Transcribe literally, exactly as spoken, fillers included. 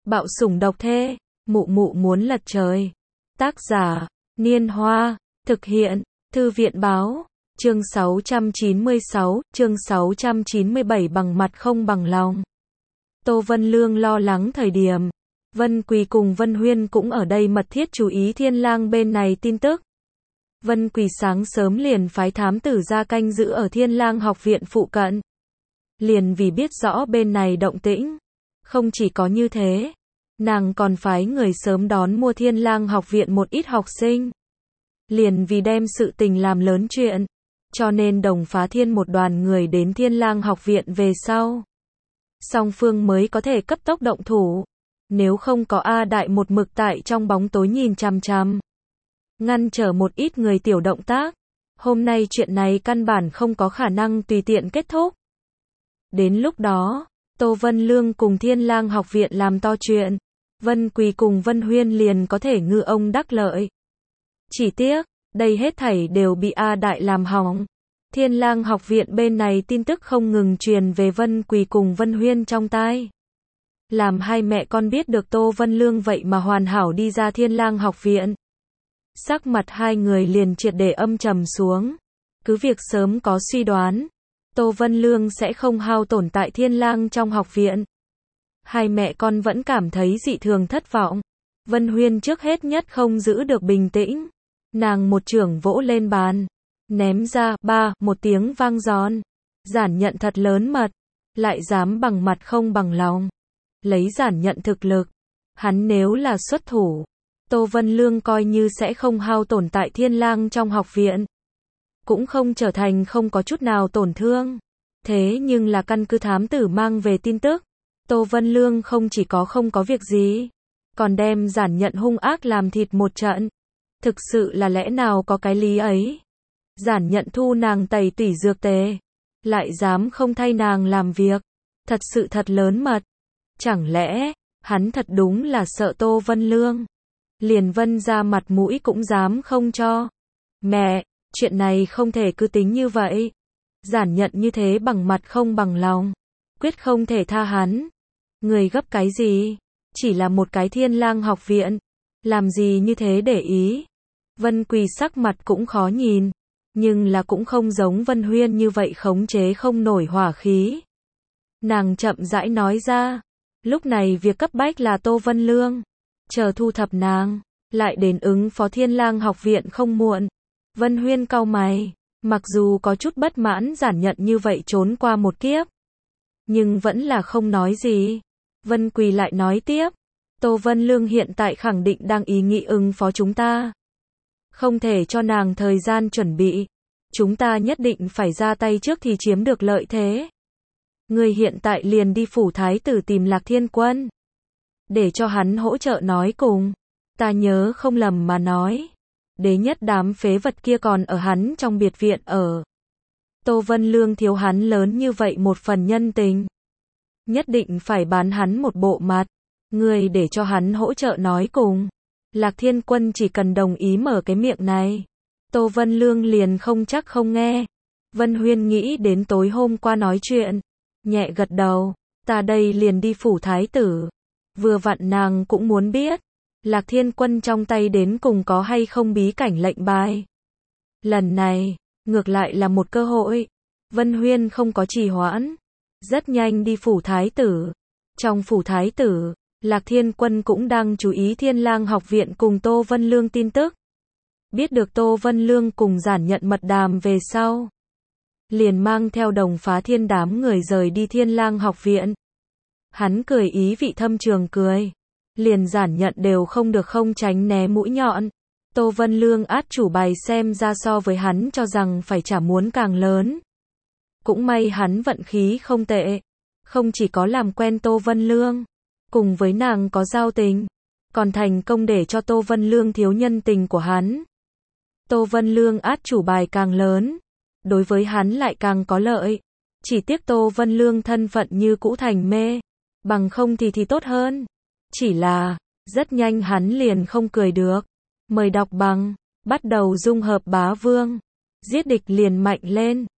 Bạo sủng độc thê, mụ mụ muốn lật trời. Tác giả, Niên Hoa, thực hiện, Thư viện Báo, chương sáu trăm chín mươi sáu, chương sáu trăm chín mươi bảy bằng mặt không bằng lòng. Tô Vân Lương lo lắng thời điểm, Vân Quỳ cùng Vân Huyên cũng ở đây mật thiết chú ý Thiên Lang bên này tin tức. Vân Quỳ sáng sớm liền phái thám tử ra canh giữ ở Thiên Lang học viện phụ cận. Liền vì biết rõ bên này động tĩnh. Không chỉ có như thế, nàng còn phái người sớm đón mua Thiên Lang học viện một ít học sinh. Liền vì đem sự tình làm lớn chuyện, cho nên đồng phá thiên một đoàn người đến Thiên Lang học viện về sau. Song phương mới có thể cấp tốc động thủ. Nếu không có A Đại một mực tại trong bóng tối nhìn chằm chằm, ngăn trở một ít người tiểu động tác, hôm nay chuyện này căn bản không có khả năng tùy tiện kết thúc. Đến lúc đó, Tô Vân Lương cùng Thiên Lang học viện làm to chuyện, Vân Quỳ cùng Vân Huyên liền có thể ngư ông đắc lợi. Chỉ tiếc, đây hết thảy đều bị A Đại làm hỏng. Thiên Lang học viện bên này tin tức không ngừng truyền về Vân Quỳ cùng Vân Huyên trong tai. Làm hai mẹ con biết được Tô Vân Lương vậy mà hoàn hảo đi ra Thiên Lang học viện. Sắc mặt hai người liền triệt để âm trầm xuống. Cứ việc sớm có suy đoán, Tô Vân Lương sẽ không hao tổn tại Thiên Lang trong học viện. Hai mẹ con vẫn cảm thấy dị thường thất vọng. Vân Huyên trước hết nhất không giữ được bình tĩnh. Nàng một chưởng vỗ lên bàn, ném ra, ba, một tiếng vang giòn. Giản nhận thật lớn mật, lại dám bằng mặt không bằng lòng. Lấy giản nhận thực lực, hắn nếu là xuất thủ, Tô Vân Lương coi như sẽ không hao tổn tại Thiên Lang trong học viện. Cũng không trở thành không có chút nào tổn thương. Thế nhưng là căn cứ thám tử mang về tin tức, Tô Vân Lương không chỉ có không có việc gì, còn đem giản nhận hung ác làm thịt một trận. Thực sự là lẽ nào có cái lý ấy. Giản nhận thu nàng tẩy tủy dược tề, lại dám không thay nàng làm việc. Thật sự thật lớn mật. Chẳng lẽ, hắn thật đúng là sợ Tô Vân Lương. Liền Vân ra mặt mũi cũng dám không cho. Mẹ, chuyện này không thể cứ tính như vậy. Giản nhận như thế bằng mặt không bằng lòng. Quyết không thể tha hắn. Người gấp cái gì? Chỉ là một cái Thiên Lang học viện. Làm gì như thế để ý? Vân Quỳ sắc mặt cũng khó nhìn. Nhưng là cũng không giống Vân Huyên như vậy khống chế không nổi hỏa khí. Nàng chậm rãi nói ra. Lúc này việc cấp bách là Tô Vân Lương. Chờ thu thập nàng, lại đến ứng phó Thiên Lang học viện không muộn. Vân Huyên cau mày, mặc dù có chút bất mãn giản nhận như vậy trốn qua một kiếp, nhưng vẫn là không nói gì. Vân Quỳ lại nói tiếp, Tô Vân Lương hiện tại khẳng định đang ý nghĩ ứng phó chúng ta. Không thể cho nàng thời gian chuẩn bị. Chúng ta nhất định phải ra tay trước thì chiếm được lợi thế. Người hiện tại liền đi phủ thái tử tìm Lạc Thiên Quân. Để cho hắn hỗ trợ nói cùng. Ta nhớ không lầm mà nói. Đế nhất đám phế vật kia còn ở hắn trong biệt viện ở. Tô Vân Lương thiếu hắn lớn như vậy một phần nhân tình. Nhất định phải bán hắn một bộ mặt. Người để cho hắn hỗ trợ nói cùng. Lạc Thiên Quân chỉ cần đồng ý mở cái miệng này. Tô Vân Lương liền không chắc không nghe. Vân Huyên nghĩ đến tối hôm qua nói chuyện. Nhẹ gật đầu. Ta đây liền đi phủ thái tử. Vừa vặn nàng cũng muốn biết. Lạc Thiên Quân trong tay đến cùng có hay không bí cảnh lệnh bài. Lần này, ngược lại là một cơ hội. Vân Huyên không có trì hoãn. Rất nhanh đi phủ thái tử. Trong phủ thái tử, Lạc Thiên Quân cũng đang chú ý Thiên Lang học viện cùng Tô Vân Lương tin tức. Biết được Tô Vân Lương cùng giản nhận mật đàm về sau. Liền mang theo đồng phá thiên đám người rời đi Thiên Lang học viện. Hắn cười ý vị thâm trường cười. Liền giản nhận đều không được không tránh né mũi nhọn. Tô Vân Lương át chủ bài xem ra so với hắn cho rằng phải trả muốn càng lớn. Cũng may hắn vận khí không tệ. Không chỉ có làm quen Tô Vân Lương. Cùng với nàng có giao tình. Còn thành công để cho Tô Vân Lương thiếu nhân tình của hắn. Tô Vân Lương át chủ bài càng lớn. Đối với hắn lại càng có lợi. Chỉ tiếc Tô Vân Lương thân phận như cũ thành mê. Bằng không thì thì tốt hơn. Chỉ là, rất nhanh hắn liền không cười được. Mời đọc bằng, bắt đầu dung hợp bá vương. Giết địch liền mạnh lên.